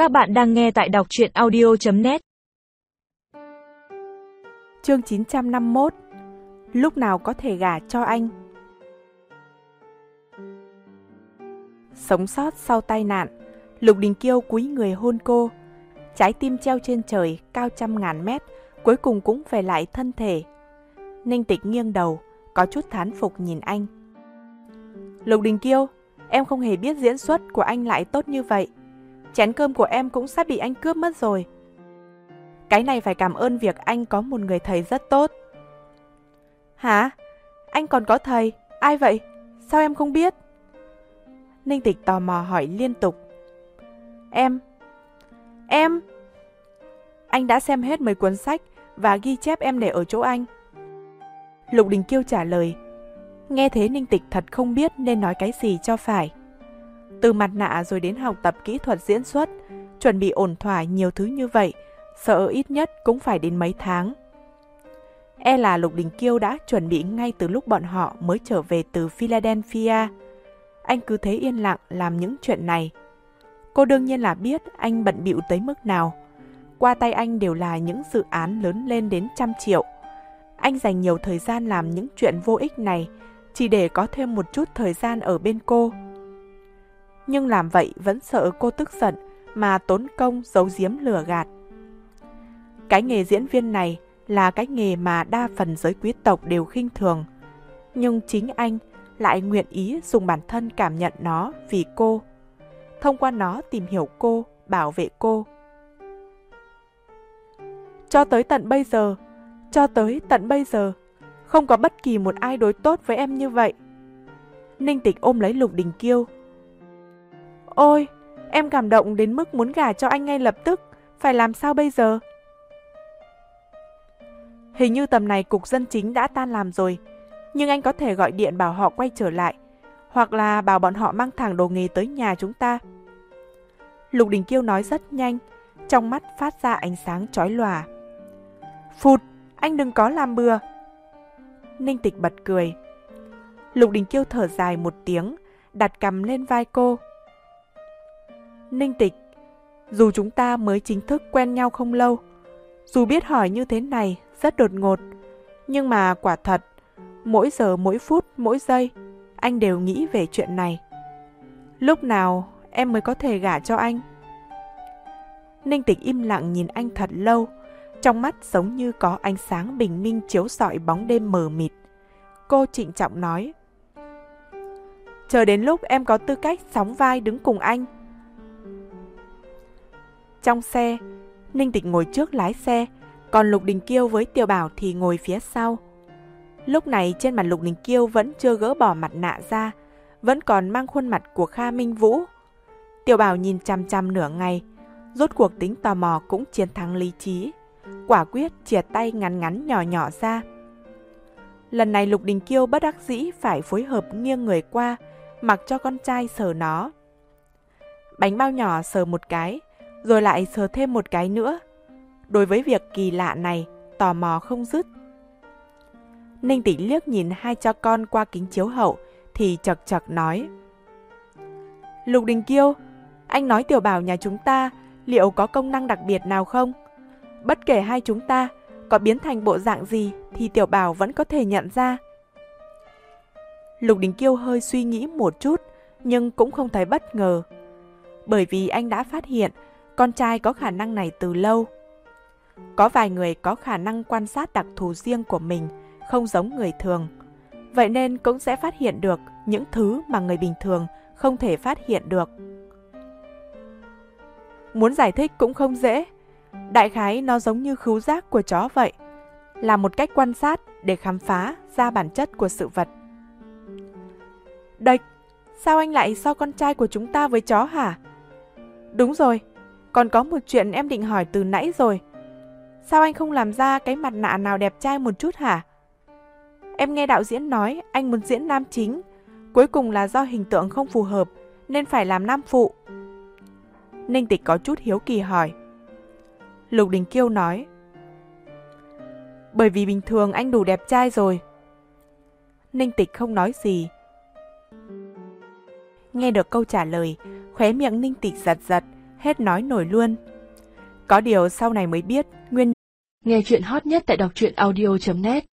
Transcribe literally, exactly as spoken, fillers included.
Các bạn đang nghe tại đọc truyện audio chấm net. Chương chín trăm năm mươi mốt. Lúc nào có thể gả cho anh? Sống sót sau tai nạn, Lục Đình Kiêu cúi người hôn cô. Trái tim treo trên trời, cao trăm ngàn mét, cuối cùng cũng về lại thân thể. Ninh Tịch nghiêng đầu, có chút thán phục nhìn anh. Lục Đình Kiêu, em không hề biết diễn xuất của anh lại tốt như vậy. Chén cơm của em cũng sắp bị anh cướp mất rồi. Cái này phải cảm ơn việc anh có một người thầy rất tốt. Hả? Anh còn có thầy? Ai vậy? Sao em không biết? Ninh Tịch tò mò hỏi liên tục. Em... Em... Anh đã xem hết mấy cuốn sách và ghi chép em để ở chỗ anh. Lục Đình Kiêu trả lời. Nghe thế Ninh Tịch thật không biết nên nói cái gì cho phải. Từ mặt nạ rồi đến học tập kỹ thuật diễn xuất, chuẩn bị ổn thỏa nhiều thứ như vậy, sợ ít nhất cũng phải đến mấy tháng. E là Lục Đình Kiêu đã chuẩn bị ngay từ lúc bọn họ mới trở về từ Philadelphia. Anh cứ thế yên lặng làm những chuyện này. Cô đương nhiên là biết anh bận bịu tới mức nào. Qua tay anh đều là những dự án lớn lên đến trăm triệu. Anh dành nhiều thời gian làm những chuyện vô ích này, chỉ để có thêm một chút thời gian ở bên cô. Nhưng làm vậy vẫn sợ cô tức giận mà tốn công giấu giếm lừa gạt. Cái nghề diễn viên này là cái nghề mà đa phần giới quý tộc đều khinh thường. Nhưng chính anh lại nguyện ý dùng bản thân cảm nhận nó vì cô. Thông qua nó tìm hiểu cô, bảo vệ cô. Cho tới tận bây giờ, cho tới tận bây giờ, không có bất kỳ một ai đối tốt với em như vậy. Ninh Tịch ôm lấy Lục Đình Kiêu. Ôi, em cảm động đến mức muốn gả cho anh ngay lập tức, phải làm sao bây giờ? Hình như tầm này cục dân chính đã tan làm rồi, nhưng anh có thể gọi điện bảo họ quay trở lại, hoặc là bảo bọn họ mang thẳng đồ nghề tới nhà chúng ta. Lục Đình Kiêu nói rất nhanh, trong mắt phát ra ánh sáng chói lòa. Phụt, anh đừng có làm bừa. Ninh Tịch bật cười. Lục Đình Kiêu thở dài một tiếng, đặt cằm lên vai cô. Ninh Tịch, dù chúng ta mới chính thức quen nhau không lâu, dù biết hỏi như thế này rất đột ngột, nhưng mà quả thật, mỗi giờ mỗi phút mỗi giây, anh đều nghĩ về chuyện này. Lúc nào em mới có thể gả cho anh? Ninh Tịch im lặng nhìn anh thật lâu, trong mắt giống như có ánh sáng bình minh chiếu rọi bóng đêm mờ mịt. Cô trịnh trọng nói. Chờ đến lúc em có tư cách sóng vai đứng cùng anh. Trong xe, Ninh Tịch ngồi trước lái xe, còn Lục Đình Kiêu với Tiểu Bảo thì ngồi phía sau. Lúc này trên mặt Lục Đình Kiêu vẫn chưa gỡ bỏ mặt nạ ra, vẫn còn mang khuôn mặt của Kha Minh Vũ. Tiểu Bảo nhìn chằm chằm nửa ngày, rốt cuộc tính tò mò cũng chiến thắng lý trí, quả quyết chìa tay ngắn ngắn nhỏ nhỏ ra. Lần này Lục Đình Kiêu bất đắc dĩ phải phối hợp nghiêng người qua, mặc cho con trai sờ nó. Bánh bao nhỏ sờ một cái, rồi lại sờ thêm một cái nữa. Đối với việc kỳ lạ này, tò mò không dứt. Ninh Tịch liếc nhìn hai cha con qua kính chiếu hậu, thì chật chật nói. Lục Đình Kiêu, anh nói Tiểu Bảo nhà chúng ta liệu có công năng đặc biệt nào không? Bất kể hai chúng ta có biến thành bộ dạng gì thì Tiểu Bảo vẫn có thể nhận ra. Lục Đình Kiêu hơi suy nghĩ một chút, nhưng cũng không thấy bất ngờ. Bởi vì anh đã phát hiện con trai có khả năng này từ lâu. Có vài người có khả năng quan sát đặc thù riêng của mình, không giống người thường. Vậy nên cũng sẽ phát hiện được những thứ mà người bình thường không thể phát hiện được. Muốn giải thích cũng không dễ. Đại khái nó giống như khứu giác của chó vậy, là một cách quan sát để khám phá ra bản chất của sự vật. Địch, sao anh lại so con trai của chúng ta với chó hả? Đúng rồi, còn có một chuyện em định hỏi từ nãy rồi. Sao anh không làm ra cái mặt nạ nào đẹp trai một chút hả? Em nghe đạo diễn nói anh muốn diễn nam chính, cuối cùng là do hình tượng không phù hợp nên phải làm nam phụ. Ninh Tịch có chút hiếu kỳ hỏi. Lục Đình Kiêu nói. Bởi vì bình thường anh đủ đẹp trai rồi. Ninh Tịch không nói gì. Nghe được câu trả lời, khóe miệng Ninh Tịch giật giật, hết nói nổi luôn. Có điều sau này mới biết nguyên Nghe chuyện hot nhất tại đọc truyện audio chấm net